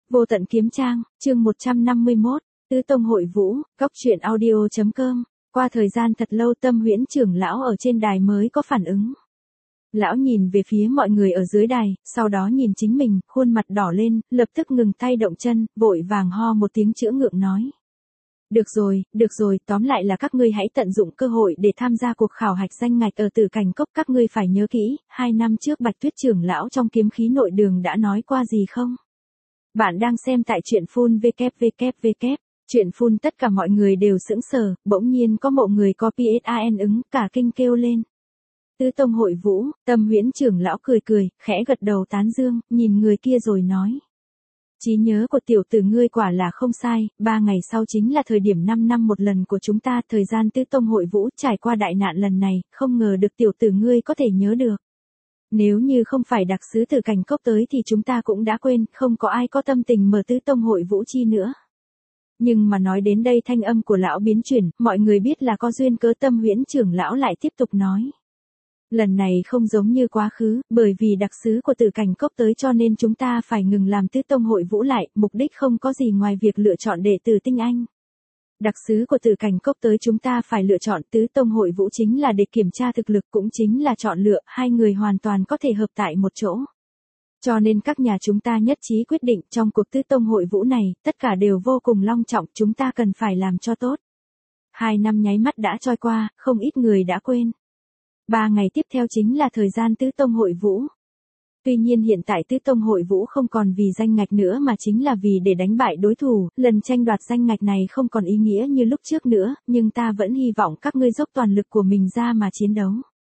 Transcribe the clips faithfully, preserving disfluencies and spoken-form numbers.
Vô tận kiếm trang, chương một trăm năm mươi mốt, Tứ Tông Hội Vũ, Góc Chuyện Audio chấm com. Qua thời gian thật lâu Tâm Huyễn trưởng lão ở trên đài mới có phản ứng. Lão nhìn về phía mọi người ở dưới đài, sau đó nhìn chính mình, khuôn mặt đỏ lên, lập tức ngừng tay động chân, vội vàng ho một tiếng chữa ngượng nói. Được rồi, được rồi, tóm lại là các ngươi hãy tận dụng cơ hội để tham gia cuộc khảo hạch danh ngạch ở Tử Cảnh Cốc. Các ngươi phải nhớ kỹ, hai năm trước Bạch Tuyết trưởng lão trong kiếm khí nội đường đã nói qua gì không? Bạn đang xem tại truyện phun vê kép vê kép vê kép. Truyện phun tất cả mọi người đều sững sờ, bỗng nhiên có một người có pê ét a en ứng, cả kinh kêu lên. Tứ Tông Hội Vũ, Tâm Huyễn trưởng lão cười cười, khẽ gật đầu tán dương, nhìn người kia rồi nói. Trí nhớ của tiểu tử ngươi quả là không sai, ba ngày sau chính là thời điểm năm năm một lần của chúng ta, thời gian Tứ Tông Hội Vũ trải qua đại nạn lần này, không ngờ được tiểu tử ngươi có thể nhớ được. Nếu như không phải đặc sứ Tử Cảnh Cốc tới thì chúng ta cũng đã quên, không có ai có tâm tình mở Tứ Tông Hội Vũ chi nữa. Nhưng mà nói đến đây thanh âm của lão biến chuyển, mọi người biết là có duyên cớ. Tâm Huyễn trưởng lão lại tiếp tục nói. Lần này không giống như quá khứ, bởi vì đặc sứ của Tử Cảnh Cốc tới cho nên chúng ta phải ngừng làm Tứ Tông Hội Vũ lại, mục đích không có gì ngoài việc lựa chọn đệ tử tinh anh. Đặc sứ của Tử Cảnh Cốc tới chúng ta phải lựa chọn Tứ Tông Hội Vũ chính là để kiểm tra thực lực, cũng chính là chọn lựa, hai người hoàn toàn có thể hợp tại một chỗ. Cho nên các nhà chúng ta nhất trí quyết định trong cuộc Tứ Tông Hội Vũ này, tất cả đều vô cùng long trọng, chúng ta cần phải làm cho tốt. Hai năm nháy mắt đã trôi qua, không ít người đã quên. Ba ngày tiếp theo chính là thời gian Tứ Tông Hội Vũ. Tuy nhiên hiện tại Tứ Tông Hội Vũ không còn vì danh ngạch nữa mà chính là vì để đánh bại đối thủ, lần tranh đoạt danh ngạch này không còn ý nghĩa như lúc trước nữa, nhưng ta vẫn hy vọng các ngươi dốc toàn lực của mình ra mà chiến đấu.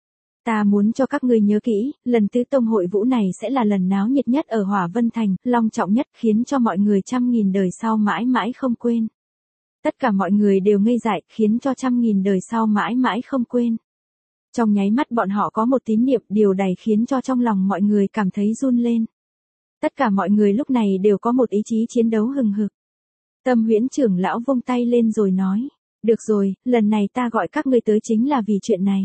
Ta muốn cho các ngươi nhớ kỹ, lần Tứ Tông Hội Vũ này sẽ là lần náo nhiệt nhất ở Hỏa Vân Thành, long trọng nhất, khiến cho mọi người trăm nghìn đời sau mãi mãi không quên. Tất cả mọi người đều ngây dại, khiến cho trăm nghìn đời sau mãi mãi không quên. Trong nháy mắt bọn họ có một tín niệm, điều này khiến cho trong lòng mọi người cảm thấy run lên. Tất cả mọi người lúc này đều có một ý chí chiến đấu hừng hực. Tâm Huyễn trưởng lão vung tay lên rồi nói, được rồi, lần này ta gọi các ngươi tới chính là vì chuyện này.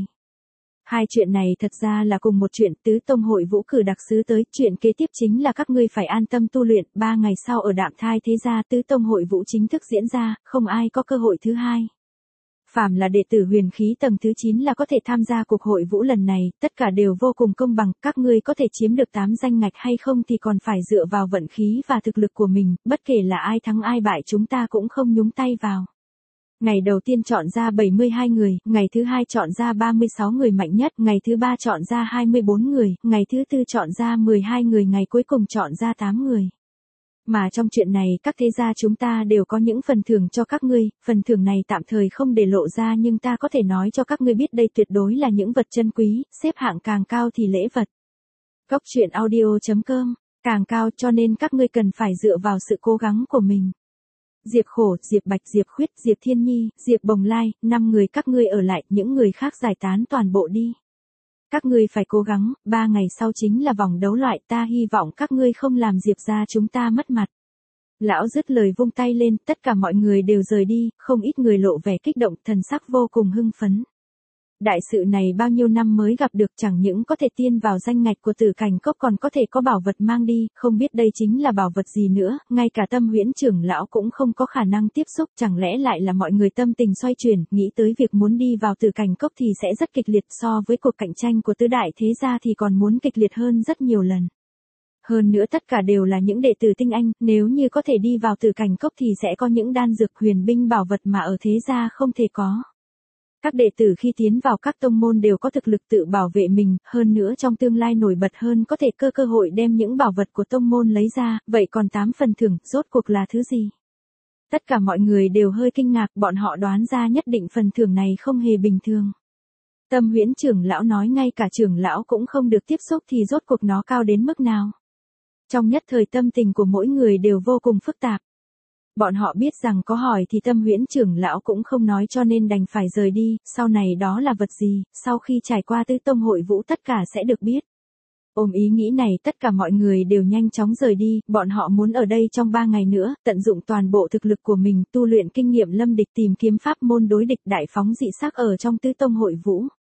Hai chuyện này thật ra là cùng một chuyện. Tứ Tông Hội Vũ cử đặc sứ tới, chuyện kế tiếp chính là các ngươi phải an tâm tu luyện, ba ngày sau ở Đạm Thai Thế Gia Tứ Tông Hội Vũ chính thức diễn ra, không ai có cơ hội thứ hai. Phàm là đệ tử huyền khí tầng thứ chín là có thể tham gia cuộc hội vũ lần này, tất cả đều vô cùng công bằng, các ngươi có thể chiếm được tám danh ngạch hay không thì còn phải dựa vào vận khí và thực lực của mình, bất kể là ai thắng ai bại chúng ta cũng không nhúng tay vào. Ngày đầu tiên chọn ra bảy mươi hai người, ngày thứ hai chọn ra ba mươi sáu người mạnh nhất, ngày thứ ba chọn ra hai mươi bốn người, ngày thứ tư chọn ra mười hai người, ngày cuối cùng chọn ra tám người. Mà trong chuyện này các thế gia chúng ta đều có những phần thưởng cho các ngươi, phần thưởng này tạm thời không để lộ ra nhưng ta có thể nói cho các ngươi biết đây tuyệt đối là những vật chân quý, xếp hạng càng cao thì lễ vật. Góc Chuyện Audio chấm com, càng cao cho nên các ngươi cần phải dựa vào sự cố gắng của mình. Diệp Khổ, Diệp Bạch, Diệp Khuyết, Diệp Thiên Nhi, Diệp Bồng Lai, năm người các ngươi ở lại, những người khác giải tán toàn bộ đi. Các ngươi phải cố gắng, ba ngày sau chính là vòng đấu loại, ta hy vọng các ngươi không làm Diệp gia chúng ta mất mặt. Lão dứt lời vung tay lên, tất cả mọi người đều rời đi, không ít người lộ vẻ kích động, thần sắc vô cùng hưng phấn. Đại sự này bao nhiêu năm mới gặp được, chẳng những có thể tiên vào danh ngạch của Tử Cảnh Cốc còn có thể có bảo vật mang đi, không biết đây chính là bảo vật gì nữa, ngay cả Tâm Huyễn trưởng lão cũng không có khả năng tiếp xúc, chẳng lẽ lại là mọi người tâm tình xoay chuyển, nghĩ tới việc muốn đi vào Tử Cảnh Cốc thì sẽ rất kịch liệt, so với cuộc cạnh tranh của tứ đại thế gia thì còn muốn kịch liệt hơn rất nhiều lần. Hơn nữa tất cả đều là những đệ tử tinh anh, nếu như có thể đi vào Tử Cảnh Cốc thì sẽ có những đan dược huyền binh bảo vật mà ở thế gia không thể có. Các đệ tử khi tiến vào các tông môn đều có thực lực tự bảo vệ mình, hơn nữa trong tương lai nổi bật hơn có thể cơ cơ hội đem những bảo vật của tông môn lấy ra, vậy còn tám phần thưởng, rốt cuộc là thứ gì? Tất cả mọi người đều hơi kinh ngạc, bọn họ đoán ra nhất định phần thưởng này không hề bình thường. Tâm Huyễn trưởng lão nói ngay cả trưởng lão cũng không được tiếp xúc thì rốt cuộc nó cao đến mức nào? Trong nhất thời tâm tình của mỗi người đều vô cùng phức tạp. Bọn họ biết rằng có hỏi thì Tâm Huyễn trưởng lão cũng không nói cho nên đành phải rời đi, sau này đó là vật gì, sau khi trải qua Tứ Tông Hội Vũ tất cả sẽ được biết. Ôm ý nghĩ này tất cả mọi người đều nhanh chóng rời đi, bọn họ muốn ở đây trong ba ngày nữa, tận dụng toàn bộ thực lực của mình, tu luyện kinh nghiệm lâm địch, tìm kiếm pháp môn đối địch, đại phóng dị sắc ở trong Tứ Tông Hội Vũ.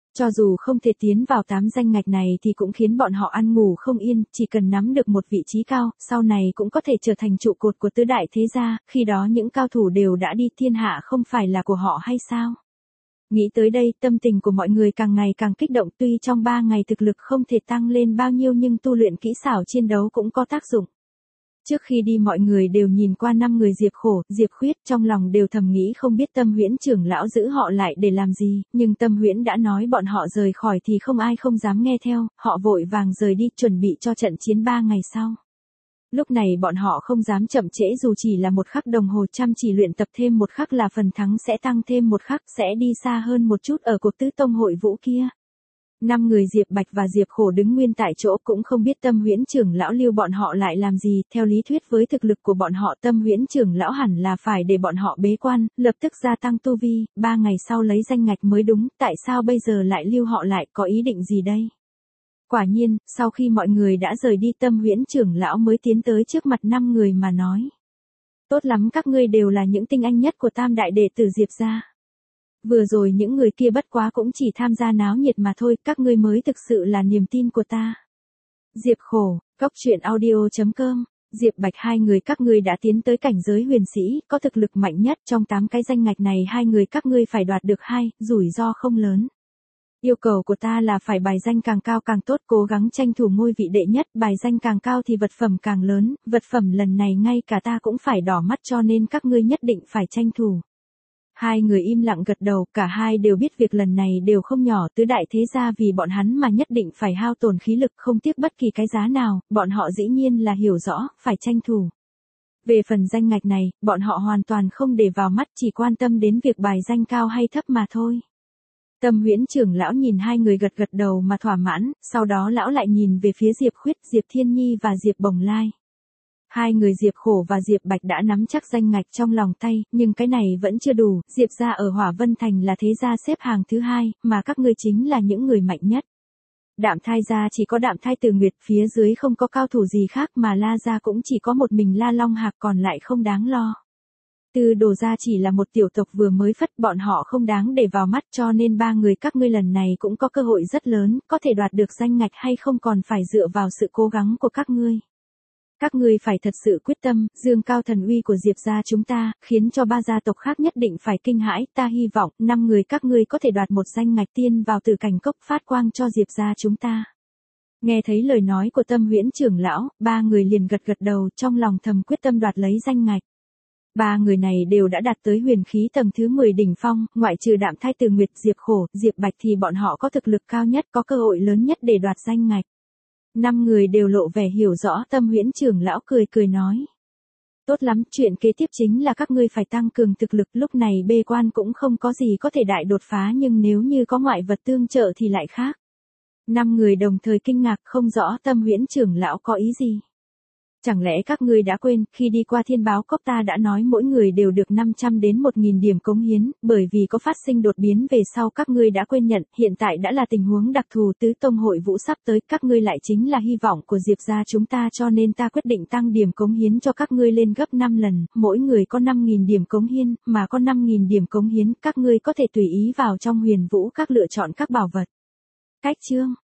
Cho dù không thể tiến vào tám danh ngạch này thì cũng khiến bọn họ ăn ngủ không yên, chỉ cần nắm được một vị trí cao, sau này cũng có thể trở thành trụ cột của tứ đại thế gia, khi đó những cao thủ đều đã đi, thiên hạ không phải là của họ hay sao? Nghĩ tới đây, tâm tình của mọi người càng ngày càng kích động, tuy trong ba ngày thực lực không thể tăng lên bao nhiêu nhưng tu luyện kỹ xảo chiến đấu cũng có tác dụng. Trước khi đi mọi người đều nhìn qua năm người Diệp Khổ, Diệp Khuyết, trong lòng đều thầm nghĩ không biết Tâm Huyễn trưởng lão giữ họ lại để làm gì, nhưng Tâm Huyễn đã nói bọn họ rời khỏi thì không ai không dám nghe theo, họ vội vàng rời đi chuẩn bị cho trận chiến ba ngày sau. Lúc này bọn họ không dám chậm trễ, dù chỉ là một khắc đồng hồ, chăm chỉ luyện tập thêm một khắc là phần thắng sẽ tăng thêm một khắc, sẽ đi xa hơn một chút ở cuộc tứ tông hội vũ kia. Năm người Diệp Bạch và Diệp Khổ đứng nguyên tại chỗ, cũng không biết Tâm Huyễn trưởng lão lưu bọn họ lại làm gì, theo lý thuyết với thực lực của bọn họ Tâm Huyễn trưởng lão hẳn là phải để bọn họ bế quan, lập tức gia tăng tu vi, ba ngày sau lấy danh ngạch mới đúng, tại sao bây giờ lại lưu họ lại, có ý định gì đây? Quả nhiên, sau khi mọi người đã rời đi Tâm Huyễn trưởng lão mới tiến tới trước mặt năm người mà nói. Tốt lắm, các ngươi đều là những tinh anh nhất của tam đại đệ tử Diệp gia. Vừa rồi những người kia bất quá cũng chỉ tham gia náo nhiệt mà thôi, các ngươi mới thực sự là niềm tin của ta. Diệp Khổ, Cốc Truyện Audio chấm com, Diệp Bạch, hai người các ngươi đã tiến tới cảnh giới huyền sĩ, có thực lực mạnh nhất trong tám cái danh ngạch này, hai người các ngươi phải đoạt được hai, rủi ro không lớn. Yêu cầu của ta là phải bài danh càng cao càng tốt, cố gắng tranh thủ ngôi vị đệ nhất, bài danh càng cao thì vật phẩm càng lớn, vật phẩm lần này ngay cả ta cũng phải đỏ mắt, cho nên các ngươi nhất định phải tranh thủ. Hai người im lặng gật đầu, cả hai đều biết việc lần này đều không nhỏ, tứ đại thế gia vì bọn hắn mà nhất định phải hao tổn khí lực, không tiếc bất kỳ cái giá nào, bọn họ dĩ nhiên là hiểu rõ, phải tranh thủ. Về phần danh ngạch này, bọn họ hoàn toàn không để vào mắt, chỉ quan tâm đến việc bài danh cao hay thấp mà thôi. Tâm Huyễn trưởng lão nhìn hai người gật gật đầu mà thỏa mãn, sau đó lão lại nhìn về phía Diệp Khuyết, Diệp Thiên Nhi và Diệp Bồng Lai. Hai người Diệp Khổ và Diệp Bạch đã nắm chắc danh ngạch trong lòng tay, nhưng cái này vẫn chưa đủ, Diệp gia ở Hỏa Vân Thành là thế gia xếp hàng thứ hai, mà các ngươi chính là những người mạnh nhất. Đạm Thai gia chỉ có Đạm Thai Từ Nguyệt, phía dưới không có cao thủ gì khác, mà La gia cũng chỉ có một mình La Long Hạc, còn lại không đáng lo. Tư Đồ gia chỉ là một tiểu tộc vừa mới phất, bọn họ không đáng để vào mắt, cho nên ba người các ngươi lần này cũng có cơ hội rất lớn, có thể đoạt được danh ngạch hay không còn phải dựa vào sự cố gắng của các ngươi. Các ngươi phải thật sự quyết tâm, dương cao thần uy của Diệp gia chúng ta, khiến cho ba gia tộc khác nhất định phải kinh hãi, ta hy vọng, năm người các ngươi có thể đoạt một danh ngạch tiên vào Tử Cảnh Cốc, phát quang cho Diệp gia chúng ta. Nghe thấy lời nói của Tâm Huyễn trưởng lão, ba người liền gật gật đầu, trong lòng thầm quyết tâm đoạt lấy danh ngạch. Ba người này đều đã đạt tới huyền khí tầng thứ mười đỉnh phong, ngoại trừ Đạm Thai Từ Nguyệt, Diệp Khổ, Diệp Bạch thì bọn họ có thực lực cao nhất, có cơ hội lớn nhất để đoạt danh ngạch. Năm người đều lộ vẻ hiểu rõ, Tâm Huyễn trưởng lão cười cười nói. Tốt lắm, chuyện kế tiếp chính là các ngươi phải tăng cường thực lực, lúc này bê quan cũng không có gì có thể đại đột phá, nhưng nếu như có ngoại vật tương trợ thì lại khác. Năm người đồng thời kinh ngạc, không rõ Tâm Huyễn trưởng lão có ý gì. Chẳng lẽ các ngươi đã quên, khi đi qua Thiên Báo Cốc ta đã nói mỗi người đều được năm trăm đến một nghìn điểm cống hiến, bởi vì có phát sinh đột biến về sau các ngươi đã quên nhận, hiện tại đã là tình huống đặc thù, tứ tông hội vũ sắp tới, các ngươi lại chính là hy vọng của Diệp gia chúng ta, cho nên ta quyết định tăng điểm cống hiến cho các ngươi lên gấp năm lần, mỗi người có năm nghìn điểm cống hiến, mà có năm nghìn điểm cống hiến, các ngươi có thể tùy ý vào trong Huyền Vũ các lựa chọn các bảo vật. Cách chương